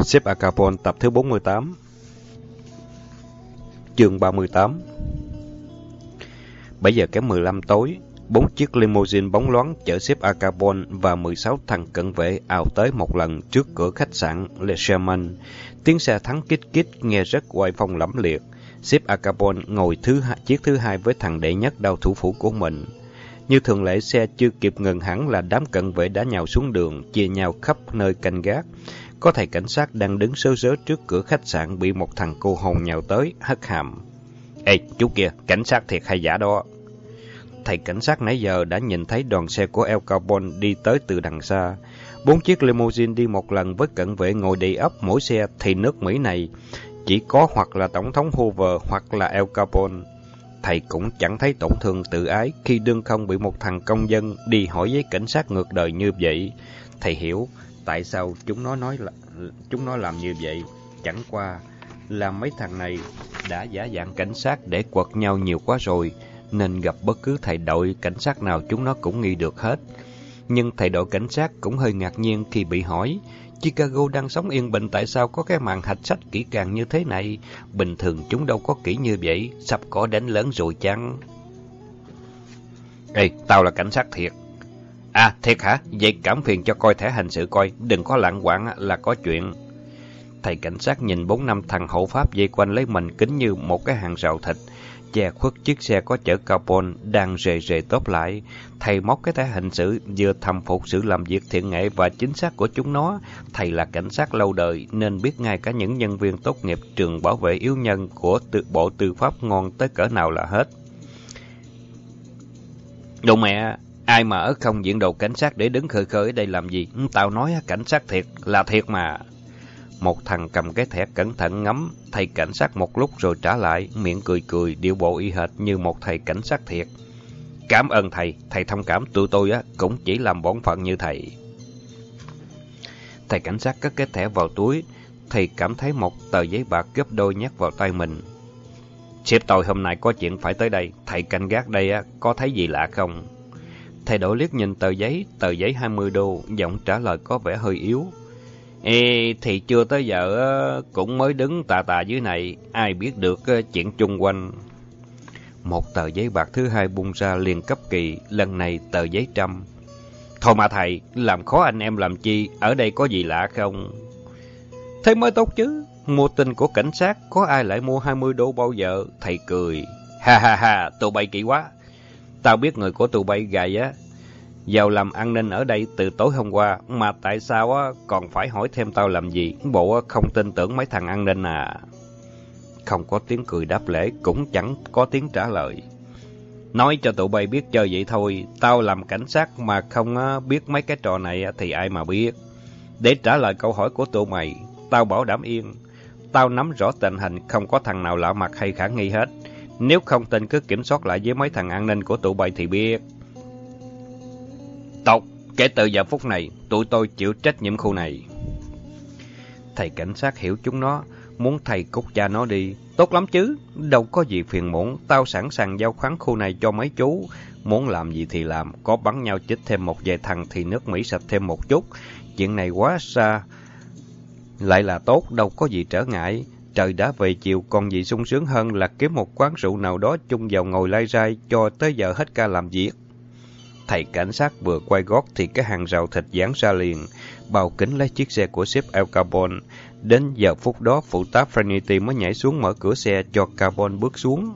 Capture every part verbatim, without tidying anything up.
Sếp Al Capone tập thứ bốn mươi tám. Chương ba mươi tám. bảy giờ kém mười lăm tối, bốn chiếc limousine bóng loáng chở sếp Al Capone và mười sáu thằng cận vệ ào tới một lần trước cửa khách sạn Le Sherman. Tiếng xe thắng kít kít nghe rất oai phong lẫm liệt. Sếp Al Capone ngồi thứ hai, chiếc thứ hai với thằng đệ nhất đao thủ phủ của mình. Như thường lệ, xe chưa kịp ngừng hẳn là đám cận vệ đã nhào xuống đường, chia nhau khắp nơi canh gác. Có thầy cảnh sát đang đứng sớ sớ trước cửa khách sạn bị một thằng cô hồn nhào tới, hất hàm. Ê, chú kia, cảnh sát thiệt hay giả đó? Thầy cảnh sát nãy giờ đã nhìn thấy đoàn xe của Al Capone đi tới từ đằng xa. Bốn chiếc limousine đi một lần với cận vệ ngồi đầy ắp mỗi xe thì nước Mỹ này chỉ có hoặc là Tổng thống Hoover hoặc là Al Capone. Thầy cũng chẳng thấy tổn thương tự ái khi đương không bị một thằng công dân đi hỏi với cảnh sát ngược đời như vậy. Thầy hiểu tại sao chúng nó nói là chúng nó làm như vậy. Chẳng qua là mấy thằng này đã giả dạng cảnh sát để quật nhau nhiều quá rồi, nên gặp bất cứ thầy đội cảnh sát nào chúng nó cũng nghi được hết. Nhưng thầy đội cảnh sát cũng hơi ngạc nhiên khi bị hỏi Chicago đang sống yên bình, tại sao có cái màn hạch sách kỹ càng như thế này? Bình thường chúng đâu có kỹ như vậy, sắp có đánh lớn rồi chăng? Ê, tao là cảnh sát thiệt. À, thiệt hả? Vậy cảm phiền cho coi thẻ hành sự coi, đừng có lạng quạng là có chuyện. Thầy cảnh sát nhìn bốn năm thằng hộ pháp dây quanh lấy mình kính như một cái hàng rào thịt, che khuất chiếc xe có chở Capone đang rề rề tốt lại. Thầy móc cái thẻ hành sự, vừa thầm phục sự làm việc thiện nghệ và chính xác của chúng nó. Thầy là cảnh sát lâu đời nên biết ngay cả những nhân viên tốt nghiệp trường bảo vệ yếu nhân của tự bộ tư pháp ngon tới cỡ nào là hết. Đồ mẹ, ai mà ở không diện đồ cảnh sát để đứng khơi khơi ở đây làm gì? Tao nói cảnh sát thiệt là thiệt mà. Một thằng cầm cái thẻ cẩn thận ngắm thầy cảnh sát một lúc rồi trả lại, miệng cười cười, điệu bộ y hệt như một thầy cảnh sát thiệt. Cảm ơn thầy, thầy thông cảm, tụi tôi á cũng chỉ làm bổn phận như thầy. Thầy cảnh sát cất cái thẻ vào túi, thầy cảm thấy một tờ giấy bạc gấp đôi nhét vào tay mình. Sếp tôi hôm nay có chuyện phải tới đây, thầy canh gác đây á có thấy gì lạ không? Thầy đổi liếc nhìn tờ giấy, tờ giấy hai mươi đô, giọng trả lời có vẻ hơi yếu. Ê, thì chưa tới giờ cũng mới đứng tà tà dưới này, ai biết được chuyện chung quanh. Một tờ giấy bạc thứ hai bung ra liền cấp kỳ, lần này tờ giấy trăm. Thôi mà thầy, làm khó anh em làm chi, ở đây có gì lạ không? Thế mới tốt chứ, mua tin của cảnh sát, có ai lại mua hai mươi đô bao giờ? Thầy cười, ha ha ha, tụi bay kỹ quá. Tao biết người của tụi bay gài á, vào làm an ninh ở đây từ tối hôm qua, mà tại sao á còn phải hỏi thêm tao làm gì? Bộ không tin tưởng mấy thằng an ninh à? Không có tiếng cười đáp lễ, cũng chẳng có tiếng trả lời. Nói cho tụi bay biết chơi vậy thôi, tao làm cảnh sát mà không biết mấy cái trò này thì ai mà biết. Để trả lời câu hỏi của tụi mày, tao bảo đảm yên, tao nắm rõ tình hình, không có thằng nào lạ mặt hay khả nghi hết. Nếu không tin cứ kiểm soát lại với mấy thằng an ninh của tụi bay thì biết. Tốt, kể từ giờ phút này, tụi tôi chịu trách nhiệm khu này. Thầy cảnh sát hiểu chúng nó, muốn thầy cút cha nó đi. Tốt lắm chứ, đâu có gì phiền muộn, tao sẵn sàng giao khoán khu này cho mấy chú. Muốn làm gì thì làm, có bắn nhau chết thêm một vài thằng thì nước Mỹ sạch thêm một chút. Chuyện này quá xa, lại là tốt, đâu có gì trở ngại. Trời đã về chiều, còn gì sung sướng hơn là kiếm một quán rượu nào đó chung vào ngồi lai rai cho tới giờ hết ca làm việc. Thầy cảnh sát vừa quay gót thì cái hàng rào thịt giãn ra liền, bao kính lấy chiếc xe của sếp Al Capone. Đến giờ phút đó, phụ tá Frenity mới nhảy xuống mở cửa xe cho Capone bước xuống.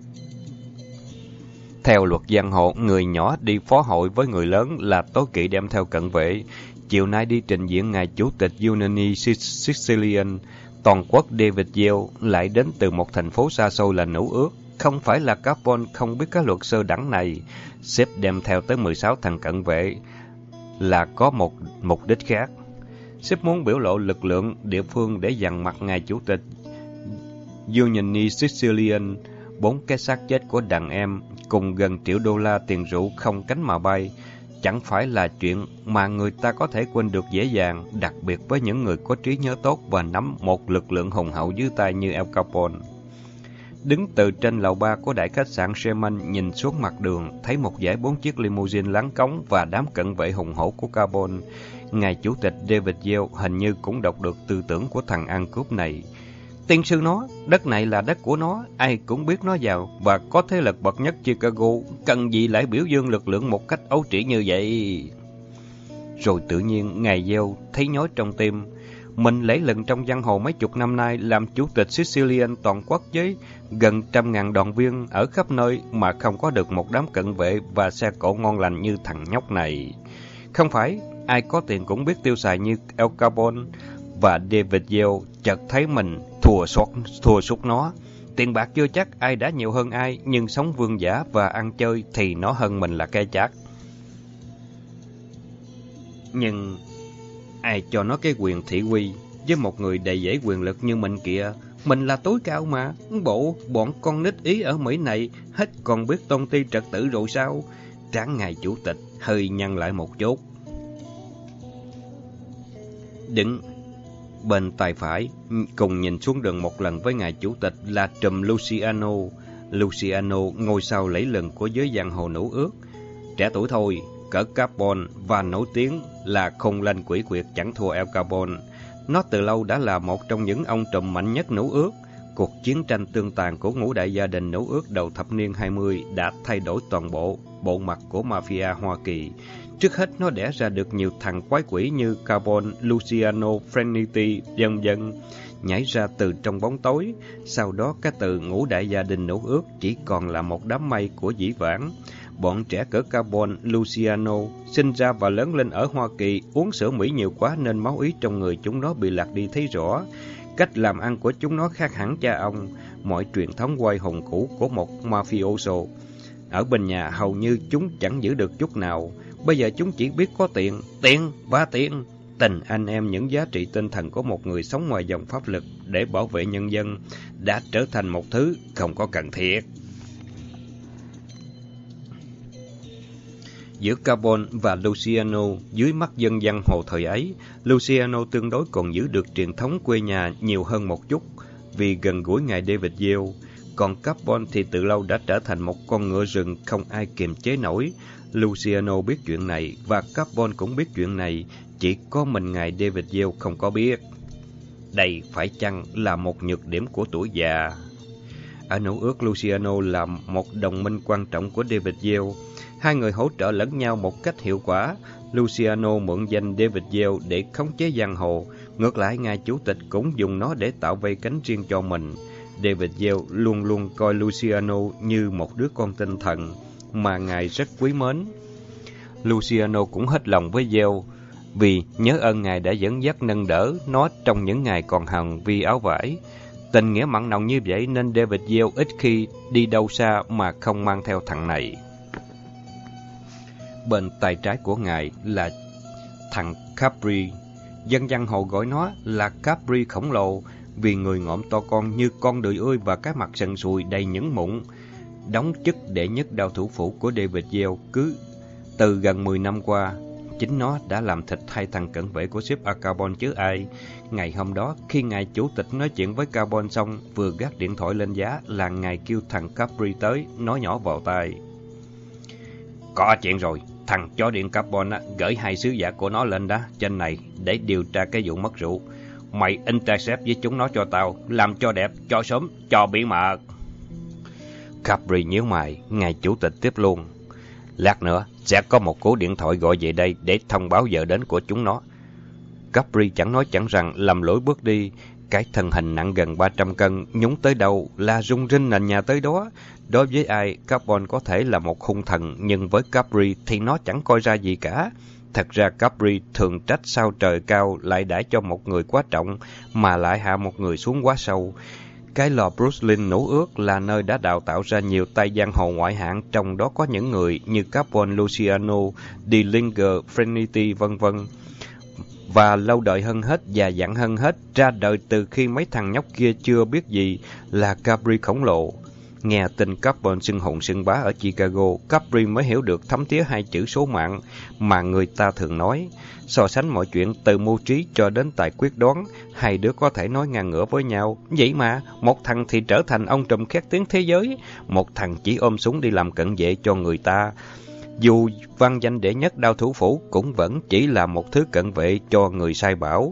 Theo luật giang hồ, người nhỏ đi phó hội với người lớn là tối kỵ đem theo cận vệ. Chiều nay đi trình diễn ngài chủ tịch Unioni Sicilian toàn quốc David Yale lại đến từ một thành phố xa xôi là Nữ Ước. Không phải là Capone không biết cái luật sơ đẳng này, sếp đem theo tới mười sáu thằng cận vệ là có một mục đích khác. Sếp muốn biểu lộ lực lượng địa phương để dằn mặt ngài chủ tịch Unioni Sicilian. Bốn cái xác chết của đàn em cùng gần triệu đô la tiền rượu không cánh mà bay, chẳng phải là chuyện mà người ta có thể quên được dễ dàng, đặc biệt với những người có trí nhớ tốt và nắm một lực lượng hùng hậu dưới tay như Al Capone. Đứng từ trên lầu ba của đại khách sạn Sherman nhìn xuống mặt đường, thấy một dãy bốn chiếc limousine láng cống và đám cận vệ hùng hổ của Capone. ngài chủ tịch David Yale hình như cũng đọc được tư tưởng của thằng ăn cướp này. Tiên sư nó, đất này là đất của nó, ai cũng biết nó giàu và có thế lực bậc nhất Chicago, cần gì lại biểu dương lực lượng một cách ấu trĩ như vậy. Rồi tự nhiên ngài Yale thấy nhói trong tim. Mình lẫy lừng trong giang hồ mấy chục năm nay, làm chủ tịch Sicilian toàn quốc với gần trăm ngàn đoàn viên ở khắp nơi mà không có được một đám cận vệ và xe cộ ngon lành như thằng nhóc này. Không phải ai có tiền cũng biết tiêu xài như Al Capone, và David Yale chợt thấy mình thua sót thua sút nó. Tiền bạc chưa chắc ai đã nhiều hơn ai, nhưng sống vương giả và ăn chơi thì nó hơn mình là cái chắc. Nhưng ai cho nó cái quyền thị uy với một người đầy dẫy quyền lực như mình kìa? Mình là tối cao mà. Bộ bọn con nít Ý ở Mỹ này hết còn biết tôn ti trật tự rồi sao? Tráng ngài chủ tịch hơi nhăn lại một chút. Đứng bên tay phải, cùng nhìn xuống đường một lần với ngài chủ tịch là trùm Luciano. Luciano ngôi sao lẫy lừng của giới giang hồ nữ ước. Trẻ tuổi thôi, cỡ Capone và nổi tiếng là khùng lanh quỷ quyệt chẳng thua Al Capone. Nó từ lâu đã là một trong những ông trùm mạnh nhất nữ ước. Cuộc chiến tranh tương tàn của ngũ đại gia đình nữ ước đầu thập niên hai mươi đã thay đổi toàn bộ bộ mặt của mafia Hoa Kỳ. Trước hết nó đẻ ra được nhiều thằng quái quỷ như Capone, Luciano, Frenity, vân vân nhảy ra từ trong bóng tối. Sau đó cái từ ngũ đại gia đình nữ ước chỉ còn là một đám mây của dĩ vãng. Bọn trẻ cỡ Capone, Luciano sinh ra và lớn lên ở Hoa Kỳ, uống sữa Mỹ nhiều quá nên máu Ý trong người chúng nó bị lạc đi thấy rõ. Cách làm ăn của chúng nó khác hẳn cha ông, mọi truyền thống quay hùng cũ của một mafioso. Ở bên nhà hầu như chúng chẳng giữ được chút nào. Bây giờ chúng chỉ biết có tiền, tiền và tiền. Tình anh em, những giá trị tinh thần của một người sống ngoài dòng pháp lực để bảo vệ nhân dân đã trở thành một thứ không có cần thiết. Giữa Capone và Luciano, dưới mắt dân gian hồ thời ấy, Luciano tương đối còn giữ được truyền thống quê nhà nhiều hơn một chút vì gần gũi ngài David Yale. Còn Capone thì từ lâu đã trở thành một con ngựa rừng không ai kiềm chế nổi. Luciano biết chuyện này và Capone cũng biết chuyện này, chỉ có mình ngài David Yale không có biết. Đây phải chăng là một nhược điểm của tuổi già? Ở nữ ước, Luciano là một đồng minh quan trọng của David Yale. Hai người hỗ trợ lẫn nhau một cách hiệu quả. Luciano mượn danh David Yale để khống chế giang hồ. Ngược lại, ngài chủ tịch cũng dùng nó để tạo vây cánh riêng cho mình. David Yale luôn luôn coi Luciano như một đứa con tinh thần mà ngài rất quý mến. Luciano cũng hết lòng với Yale vì nhớ ơn ngài đã dẫn dắt nâng đỡ nó trong những ngày còn hằn vi áo vải. Tình nghĩa mặn nồng như vậy nên David Yale ít khi đi đâu xa mà không mang theo thằng này. Bên tay trái của ngài là thằng Capri. Dân gian hồ gọi nó là Capri khổng lồ vì người ngộm to con như con đười ươi và cái mặt sần sùi đầy những mụn. Đóng chức đệ nhất đao thủ phủ của David Yale cứ từ gần mười năm qua, chính nó đã làm thịt hai thằng cận vệ của sếp Al Capone chứ ai. Ngày hôm đó, khi ngài chủ tịch nói chuyện với Capone xong, vừa gác điện thoại lên giá là ngài kêu thằng Capri tới, nói nhỏ vào tai. Có chuyện rồi, thằng chó điện Capone gửi hai sứ giả của nó lên đó trên này để điều tra cái vụ mất rượu. Mày intercept với chúng nó cho tao, làm cho đẹp, cho sớm, cho bí mật. Capri nhíu mày, ngài chủ tịch tiếp luôn. Lát nữa sẽ có một cú điện thoại gọi về đây để thông báo giờ đến của chúng nó. Capri chẳng nói chẳng rằng lầm lỗi bước đi. Cái thân hình nặng gần ba trăm cân nhúng tới đâu là rung rinh nền nhà tới đó. Đối với ai, Capone có thể là một hung thần, nhưng với Capri thì nó chẳng coi ra gì cả. Thật ra Capri thường trách sao trời cao lại đãi cho một người quá trọng mà lại hạ một người xuống quá sâu. Cái lò Brooklyn nữ ước là nơi đã đào tạo ra nhiều tay giang hồ ngoại hạng, trong đó có những người như Capone, Luciano, Dillinger, Frenity, vân vân. Và lâu đời hơn hết, già dặn hơn hết, ra đời từ khi mấy thằng nhóc kia chưa biết gì là Capri khổng lồ. Nghe tin Capone xưng hùng xưng bá ở Chicago, Capri mới hiểu được thấm thía hai chữ số mạng mà người ta thường nói. So sánh mọi chuyện từ mưu trí cho đến tài quyết đoán, hai đứa có thể nói ngang ngửa với nhau. Vậy mà, một thằng thì trở thành ông trùm khét tiếng thế giới, một thằng chỉ ôm súng đi làm cận vệ cho người ta. Dù văn danh đệ nhất đao thủ phủ cũng vẫn chỉ là một thứ cận vệ cho người sai bảo.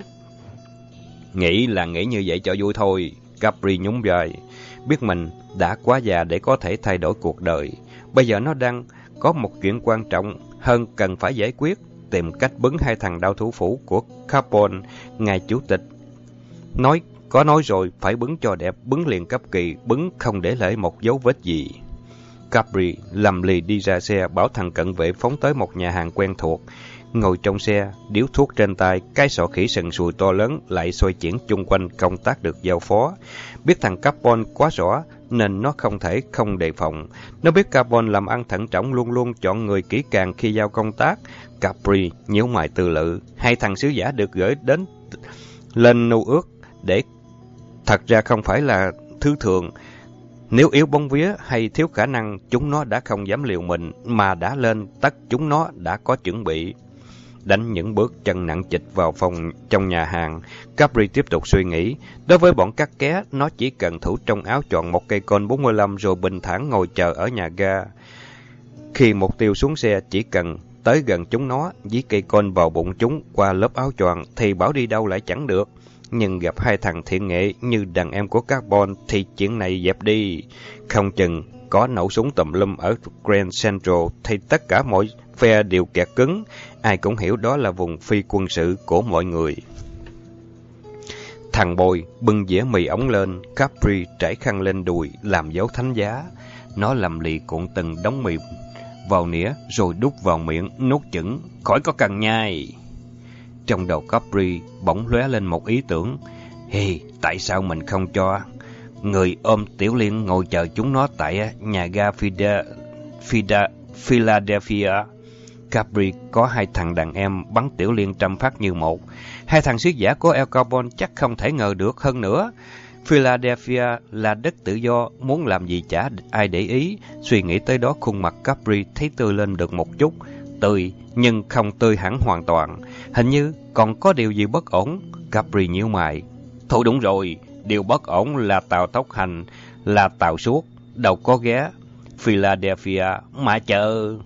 Nghĩ là nghĩ như vậy cho vui thôi, Capri nhún vai. Biết mình đã quá già để có thể thay đổi cuộc đời. Bây giờ nó đang có một chuyện quan trọng hơn cần phải giải quyết, tìm cách bứng hai thằng đao thủ phủ của Carbon. Ngài chủ tịch nói có nói rồi, phải bứng cho đẹp, bứng liền cấp kỳ, bứng không để lại một dấu vết gì. Capri lầm lì đi ra xe, bảo thằng cận vệ phóng tới một nhà hàng quen thuộc. Ngồi trong xe, điếu thuốc trên tay, cái sọ khỉ sần sùi to lớn lại xoay chuyển chung quanh công tác được giao phó. Biết thằng Carbon quá rõ nên nó không thể không đề phòng. Nó biết Carbon làm ăn thận trọng, luôn luôn chọn người kỹ càng khi giao công tác. Capri nhíu mày tư lự, hai thằng sứ giả được gửi đến lên nô ước để thật ra không phải là thứ thường. Nếu yếu bóng vía hay thiếu khả năng, chúng nó đã không dám liều mình, mà đã lên, tất chúng nó đã có chuẩn bị. Đánh những bước chân nặng trịch vào phòng trong nhà hàng, Capri tiếp tục suy nghĩ. Đối với bọn cắt ké, nó chỉ cần thủ trong áo chọn một cây côn bốn mươi lăm rồi bình thản ngồi chờ ở nhà ga. Khi mục tiêu xuống xe, chỉ cần tới gần chúng nó, dí cây côn vào bụng chúng qua lớp áo choàng thì bảo đi đâu lại chẳng được. Nhưng gặp hai thằng thiện nghệ như đàn em của Carbon thì chuyện này dẹp đi. Không chừng có nổ súng tùm lum ở Grand Central thì tất cả mọi phe đều kẹt cứng. Ai cũng hiểu đó là vùng phi quân sự của mọi người. Thằng Bồi bưng dĩa mì ống lên, Capri trải khăn lên đùi làm dấu thánh giá. Nó lầm lì cuộn từng đống mì vào nĩa rồi đút vào miệng, nuốt chửng, khỏi có cần nhai. Trong đầu Capri bỗng lóe lên một ý tưởng. Hey, tại sao mình không cho người ôm Tiểu Liên ngồi chờ chúng nó tại nhà ga Fida, Fida, Philadelphia? Capri có hai thằng đàn em bắn Tiểu Liên trăm phát như một. Hai thằng sứ giả của El Carbon chắc không thể ngờ được. Hơn nữa, Philadelphia là đất tự do, muốn làm gì chả ai để ý. Suy nghĩ tới đó, khuôn mặt Capri thấy tươi lên được một chút. Tươi, nhưng không tươi hẳn hoàn toàn. Hình như còn có điều gì bất ổn. Capri nhíu mày. Thôi đúng rồi, điều bất ổn là tàu tốc hành, là tàu suốt, đâu có ghé Philadelphia mà chờ.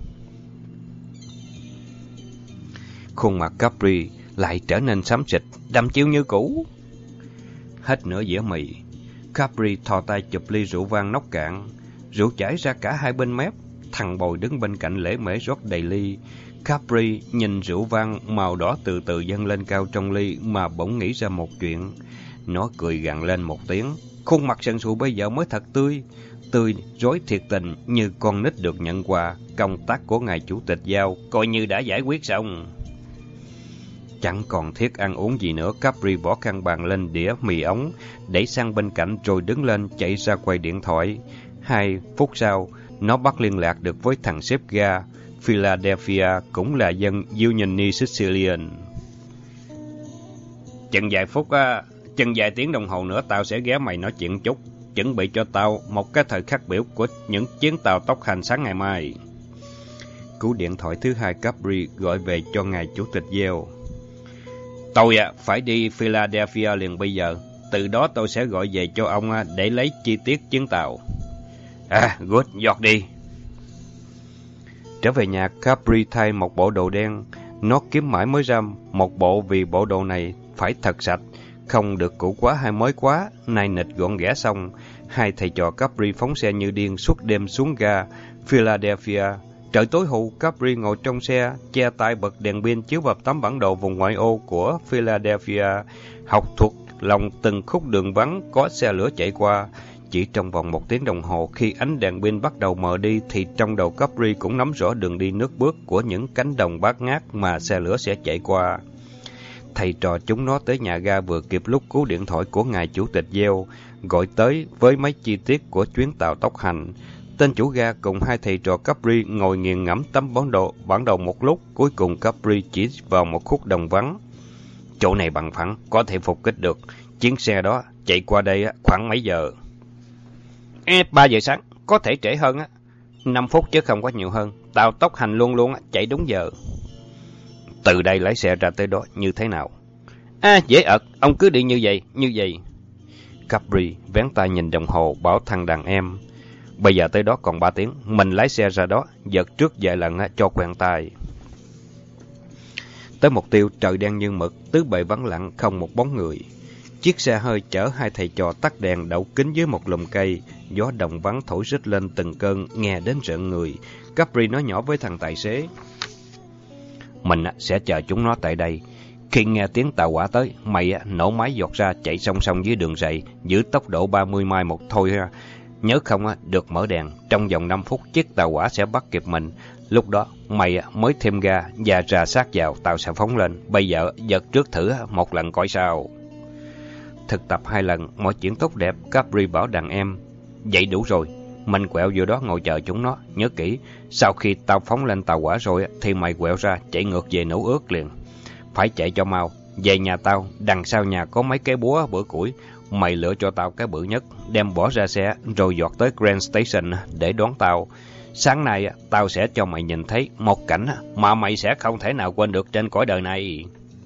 Khuôn mặt Capri lại trở nên xám xịt, đăm chiêu như cũ. Hết nửa dĩa mì, Capri thò tay chụp ly rượu vang nóc cạn. Rượu chảy ra cả hai bên mép. Thằng Bồi đứng bên cạnh lễ mễ rót đầy ly. Capri nhìn rượu vang màu đỏ từ từ dâng lên cao trong ly mà bỗng nghĩ ra một chuyện. Nó cười gằn lên một tiếng. Khuôn mặt sần sùi bây giờ mới thật tươi. Tươi, rối thiệt tình như con nít được nhận quà. Công tác của ngài chủ tịch giao coi như đã giải quyết xong. Chẳng còn thiết ăn uống gì nữa, Capri bỏ khăn bàn lên đĩa mì ống, đẩy sang bên cạnh rồi đứng lên chạy ra quầy điện thoại. Hai phút sau, nó bắt liên lạc được với thằng sếp ga. Philadelphia cũng là dân Union Sicilian. Chừng vài phút á, chừng vài tiếng đồng hồ nữa tao sẽ ghé mày nói chuyện chút. Chuẩn bị cho tao một cái thời khắc biểu của những chuyến tàu tốc hành sáng ngày mai. Cú điện thoại thứ hai Capri gọi về cho ngài chủ tịch Yale. Tôi à, phải đi Philadelphia liền bây giờ. Từ đó tôi sẽ gọi về cho ông để lấy chi tiết chuyến tàu. À, good, giọt đi. Trở về nhà, Capri thay một bộ đồ đen. Nó kiếm mãi mới ra một bộ vì bộ đồ này phải thật sạch, không được cũ quá hay mới quá. Nay nịch gọn ghẽ xong, hai thầy trò Capri phóng xe như điên suốt đêm xuống ga Philadelphia. Trời tối hù, Capri ngồi trong xe, che tay bật đèn pin chiếu vào tấm bản đồ vùng ngoại ô của Philadelphia, học thuộc lòng từng khúc đường vắng có xe lửa chạy qua. Chỉ trong vòng một tiếng đồng hồ, khi ánh đèn pin bắt đầu mờ đi, thì trong đầu Capri cũng nắm rõ đường đi nước bước của những cánh đồng bát ngát mà xe lửa sẽ chạy qua. Thầy trò chúng nó tới nhà ga vừa kịp lúc cú điện thoại của ngài chủ tịch Yale gọi tới với mấy chi tiết của chuyến tàu tốc hành. Tên chủ ga cùng hai thầy trò Capri ngồi nghiền ngẫm tấm bản đồ, bản đồ một lúc, cuối cùng Capri chỉ vào một khúc đồng vắng. Chỗ này bằng phẳng, có thể phục kích được. Chuyến xe đó chạy qua đây khoảng mấy giờ? Ê, ba giờ sáng, có thể trễ hơn á. Năm phút chứ không có nhiều hơn. Tàu tốc hành luôn luôn chạy đúng giờ. Từ đây lái xe ra tới đó như thế nào? À, dễ ợt, ông cứ đi như vậy, như vậy. Capri vén tay nhìn đồng hồ bảo thằng đàn em. Bây giờ tới đó còn ba tiếng, mình lái xe ra đó, giật trước vài lần cho quen tay. Tới mục tiêu, trời đen như mực, tứ bề vắng lặng, không một bóng người. Chiếc xe hơi chở hai thầy trò tắt đèn đậu kính dưới một lùm cây, gió đồng vắng thổi rít lên từng cơn, nghe đến rợn người. Capri nói nhỏ với thằng tài xế: "Mình sẽ chờ chúng nó tại đây. Khi nghe tiếng tàu hỏa tới, mày nổ máy giọt ra chạy song song dưới đường ray, giữ tốc độ ba mươi mai một thôi ha. Nhớ không được mở đèn, trong vòng năm phút chiếc tàu hỏa sẽ bắt kịp mình. Lúc đó mày mới thêm ga và rà sát vào, tàu sẽ phóng lên. Bây giờ giật trước thử một lần coi sao." Thực tập hai lần, mọi chuyện tốt đẹp, Capri bảo đàn em: "Vậy đủ rồi, mình quẹo vô đó ngồi chờ chúng nó. Nhớ kỹ, sau khi tao phóng lên tàu hỏa rồi thì mày quẹo ra, chạy ngược về nấu ướt liền. Phải chạy cho mau. Về nhà tao, đằng sau nhà có mấy cái búa bữa củi. Mày lựa cho tao cái bự nhất, đem bỏ ra xe, rồi giọt tới Grand Station để đón tao. Sáng nay, tao sẽ cho mày nhìn thấy một cảnh mà mày sẽ không thể nào quên được trên cõi đời này."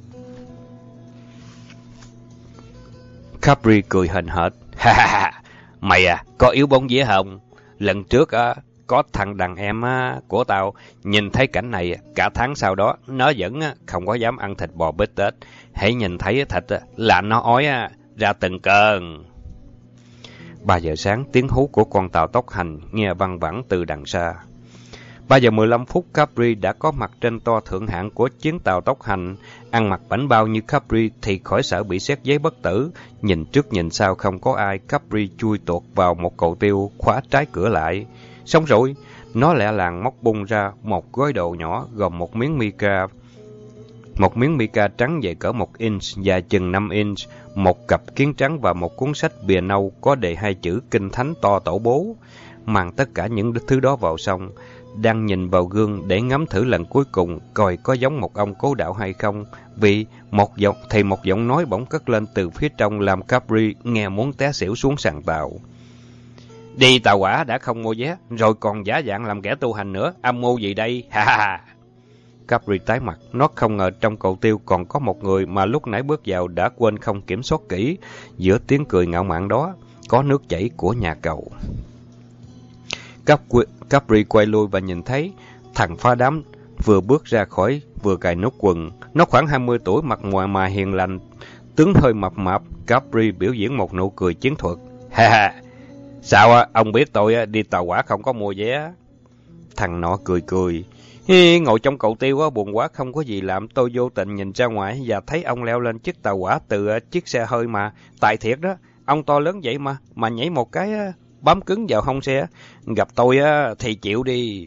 Capri cười hền hệt: "Ha ha ha, mày à, có yếu bóng vía không? Lần trước á, có thằng đàn em á, của tao nhìn thấy cảnh này, cả tháng sau đó nó vẫn không có dám ăn thịt bò bít tết. Hãy nhìn thấy thịt là nó ói ra từng cơn." Ba giờ sáng, tiếng hú của con tàu tốc hành nghe văng vẳng từ đằng xa. Ba giờ mười lăm phút, Capri đã có mặt trên toa thượng hạng của chuyến tàu tốc hành. Ăn mặc bảnh bao như Capri thì khỏi sợ bị xét giấy bất tử. Nhìn trước nhìn sau không có ai, Capri chui tuột vào một cầu tiêu, khóa trái cửa lại. Xong rồi, nó lẹ làng móc bung ra một gói đồ nhỏ gồm một miếng mica, một miếng mica trắng dày cỡ một inch và chừng năm inch, một cặp kiến trắng và một cuốn sách bìa nâu có đề hai chữ Kinh Thánh to tổ bố. Mang tất cả những thứ đó vào xong, đang nhìn vào gương để ngắm thử lần cuối cùng coi có giống một ông cố đạo hay không, vì một giọng thì một giọng nói bỗng cất lên từ phía trong làm Capri nghe muốn té xỉu xuống sàn tàu. "Đi tàu hỏa đã không mua vé, rồi còn giả dạng làm kẻ tu hành nữa, âm mưu gì đây? Ha ha ha!" Capri tái mặt, nó không ngờ trong cầu tiêu còn có một người mà lúc nãy bước vào đã quên không kiểm soát kỹ. Giữa tiếng cười ngạo mạn đó, có nước chảy của nhà cầu. Capri quay lui và nhìn thấy thằng phá đám vừa bước ra khỏi, vừa cài nút quần. Nó khoảng hai mươi tuổi, mặt ngoài mà hiền lành, tướng hơi mập mạp. Capri biểu diễn một nụ cười chiến thuật: "Ha ha, sao ông biết tôi đi tàu hỏa không có mua vé?" Thằng nọ cười cười: "Hi, ngồi trong cầu tiêu buồn quá không có gì làm, tôi vô tình nhìn ra ngoài và thấy ông leo lên chiếc tàu hỏa từ chiếc xe hơi mà. Tại thiệt đó, ông to lớn vậy mà, mà nhảy một cái bám cứng vào hông xe. Gặp tôi thì chịu đi."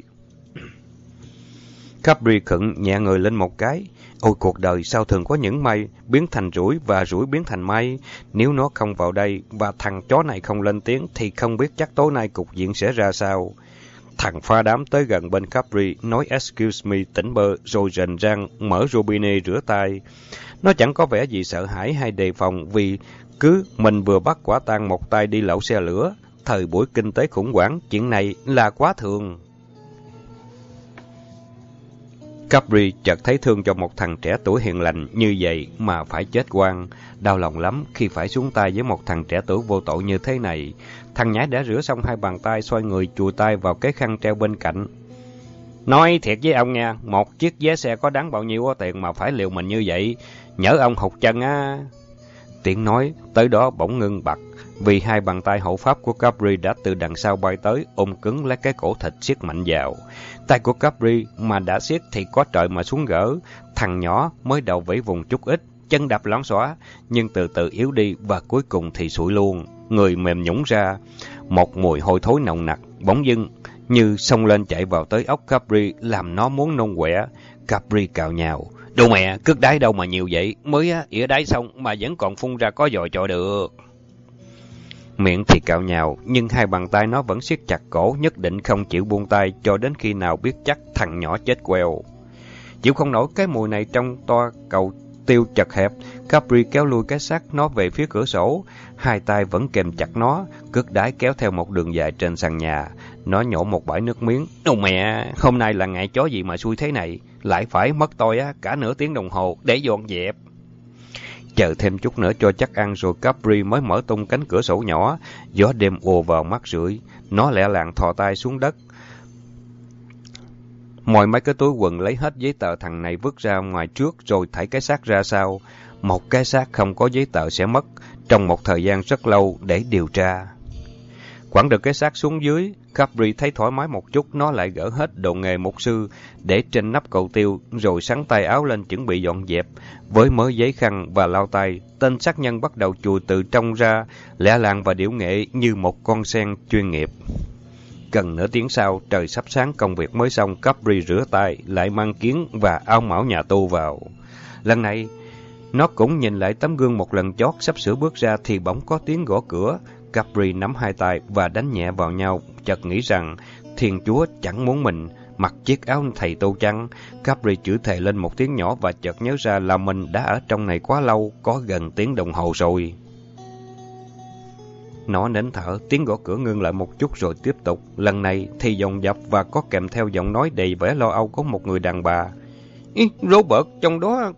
Capri khựng nhẹ người lên một cái. Ôi, cuộc đời sao thường có những may biến thành rủi và rủi biến thành may. Nếu nó không vào đây và thằng chó này không lên tiếng thì không biết chắc tối nay cục diện sẽ ra sao. Thằng pha đám tới gần bên Capri, nói "Excuse me" tỉnh bơ, rồi rền rang mở robinet rửa tay. Nó chẳng có vẻ gì sợ hãi hay đề phòng, vì cứ mình vừa bắt quả tang một tay đi lậu xe lửa. Thời buổi kinh tế khủng hoảng, chuyện này là quá thường. Capri chợt thấy thương cho một thằng trẻ tuổi hiền lành như vậy mà phải chết oan. Đau lòng lắm khi phải xuống tay với một thằng trẻ tuổi vô tội như thế này. Thằng nhãi đã rửa xong hai bàn tay, xoay người chùi tay vào cái khăn treo bên cạnh. "Nói thiệt với ông nha, một chiếc vé xe có đáng bao nhiêu tiền mà phải liều mình như vậy? Nhớ ông hụt chân á." Tiếng nói tới đó bỗng ngưng bặt, vì hai bàn tay hộ pháp của Capri đã từ đằng sau bay tới, ôm cứng lấy cái cổ thịt siết mạnh vào. Tay của Capri mà đã siết thì có trời mà xuống gỡ. Thằng nhỏ mới đầu vẫy vùng chút ít, chân đạp loáng xóa, nhưng từ từ yếu đi và cuối cùng thì sụi luôn. Người mềm nhũn ra, một mùi hôi thối nồng nặc bỗng dưng như xông lên chạy vào tới óc Capri, làm nó muốn nôn quẹo. Capri cào nhào: "Đồ mẹ, cước đáy đâu mà nhiều vậy, mới ỉa đáy xong mà vẫn còn phun ra có dòi trọi được." Miệng thì cào nhào, nhưng hai bàn tay nó vẫn siết chặt cổ, nhất định không chịu buông tay cho đến khi nào biết chắc thằng nhỏ chết queo. Chịu không nổi cái mùi này trong toa cầu tiêu chật hẹp, Capri kéo lui cái xác nó về phía cửa sổ, hai tay vẫn kềm chặt nó, cước đáy kéo theo một đường dài trên sàn nhà. Nó nhổ một bãi nước miếng: "Ô mẹ, hôm nay là ngày chó gì mà xui thế này, lại phải mất tôi á cả nửa tiếng đồng hồ để dọn dẹp." Chờ thêm chút nữa cho chắc ăn rồi Capri mới mở tung cánh cửa sổ nhỏ. Gió đêm ùa vào mắt rưỡi. Nó lẹ làng thò tay xuống đất, moi mấy cái túi quần, lấy hết giấy tờ thằng này vứt ra ngoài trước rồi thảy cái xác ra sau. Một cái xác không có giấy tờ sẽ mất trong một thời gian rất lâu để điều tra. Quẳng được cái xác xuống dưới, Capri thấy thoải mái một chút, nó lại gỡ hết đồ nghề mục sư để trên nắp cầu tiêu, rồi xắn tay áo lên chuẩn bị dọn dẹp. Với mớ giấy khăn và lau tay, tên sát nhân bắt đầu chùi từ trong ra, lẹ làng và điệu nghệ như một con sen chuyên nghiệp. Gần nửa tiếng sau, trời sắp sáng, công việc mới xong, Capri rửa tay, lại mang kiến và áo mão nhà tu vào. Lần này, nó cũng nhìn lại tấm gương một lần chót, sắp sửa bước ra thì bỗng có tiếng gõ cửa. Capri nắm hai tay và đánh nhẹ vào nhau, chợt nghĩ rằng Thiên Chúa chẳng muốn mình mặc chiếc áo thầy tu chăng. Capri chửi thề lên một tiếng nhỏ và chợt nhớ ra là mình đã ở trong này quá lâu, có gần tiếng đồng hồ rồi. Nó nín thở, tiếng gõ cửa ngưng lại một chút rồi tiếp tục. Lần này thì dồn dập và có kèm theo giọng nói đầy vẻ lo âu của một người đàn bà. Ý, Robert, trong đó...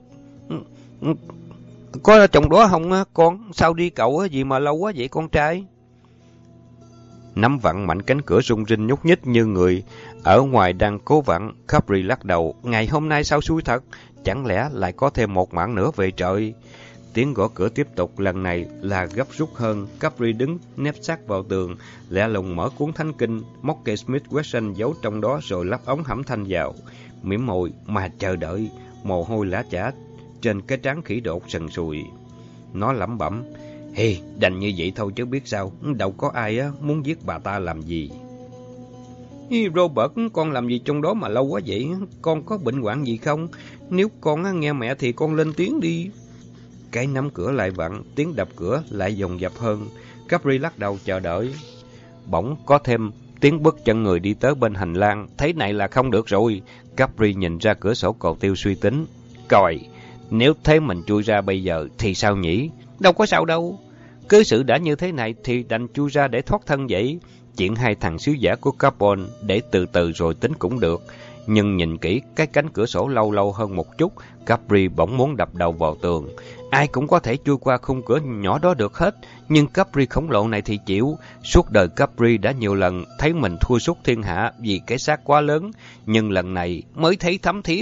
Có trong đó không con? Sao đi cậu gì mà lâu quá vậy con trai? Nắm vặn mạnh cánh cửa rung rinh nhúc nhích như người ở ngoài đang cố vặn. Capri lắc đầu. Ngày hôm nay sao xui thật? Chẳng lẽ lại có thêm một mảng nữa về trời? Tiếng gõ cửa tiếp tục, lần này là gấp rút hơn. Capri đứng nép sát vào tường, lẹ lùng mở cuốn thánh kinh, móc cây Smith Wesson giấu trong đó rồi lắp ống hãm thanh vào. Mỉm môi mà chờ đợi, mồ hôi lã chã trên cái trán khỉ đột sần sùi. Nó lẩm bẩm, hey, đành như vậy thôi chứ biết sao, đâu có ai á muốn giết bà ta làm gì. Hey, Robert, con làm gì trong đó mà lâu quá vậy? Con có bệnh hoạn gì không? Nếu con nghe mẹ thì con lên tiếng đi. Cái nắm cửa lại vặn, tiếng đập cửa lại dồn dập hơn. Capri lắc đầu chờ đợi. Bỗng có thêm tiếng bước chân người đi tới bên hành lang. Thế này là không được rồi. Capri nhìn ra cửa sổ cầu tiêu suy tính. Coi, nếu thế mình chui ra bây giờ thì sao nhỉ? Đâu có sao đâu. Cứ sự đã như thế này thì đành chui ra để thoát thân vậy. Chuyện hai thằng sứ giả của Capone để từ từ rồi tính cũng được. Nhưng nhìn kỹ cái cánh cửa sổ lâu lâu hơn một chút, Capri bỗng muốn đập đầu vào tường. Ai cũng có thể chui qua khung cửa nhỏ đó được hết, nhưng Capri khổng lồ này thì chịu. Suốt đời Capri đã nhiều lần thấy mình thua sút thiên hạ vì cái xác quá lớn, nhưng lần này mới thấy thấm thía.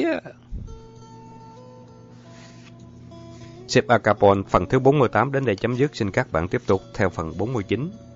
Sếp Al Capone phần thứ bốn mươi tám đến đây chấm dứt. Xin các bạn tiếp tục theo phần bốn mươi chín.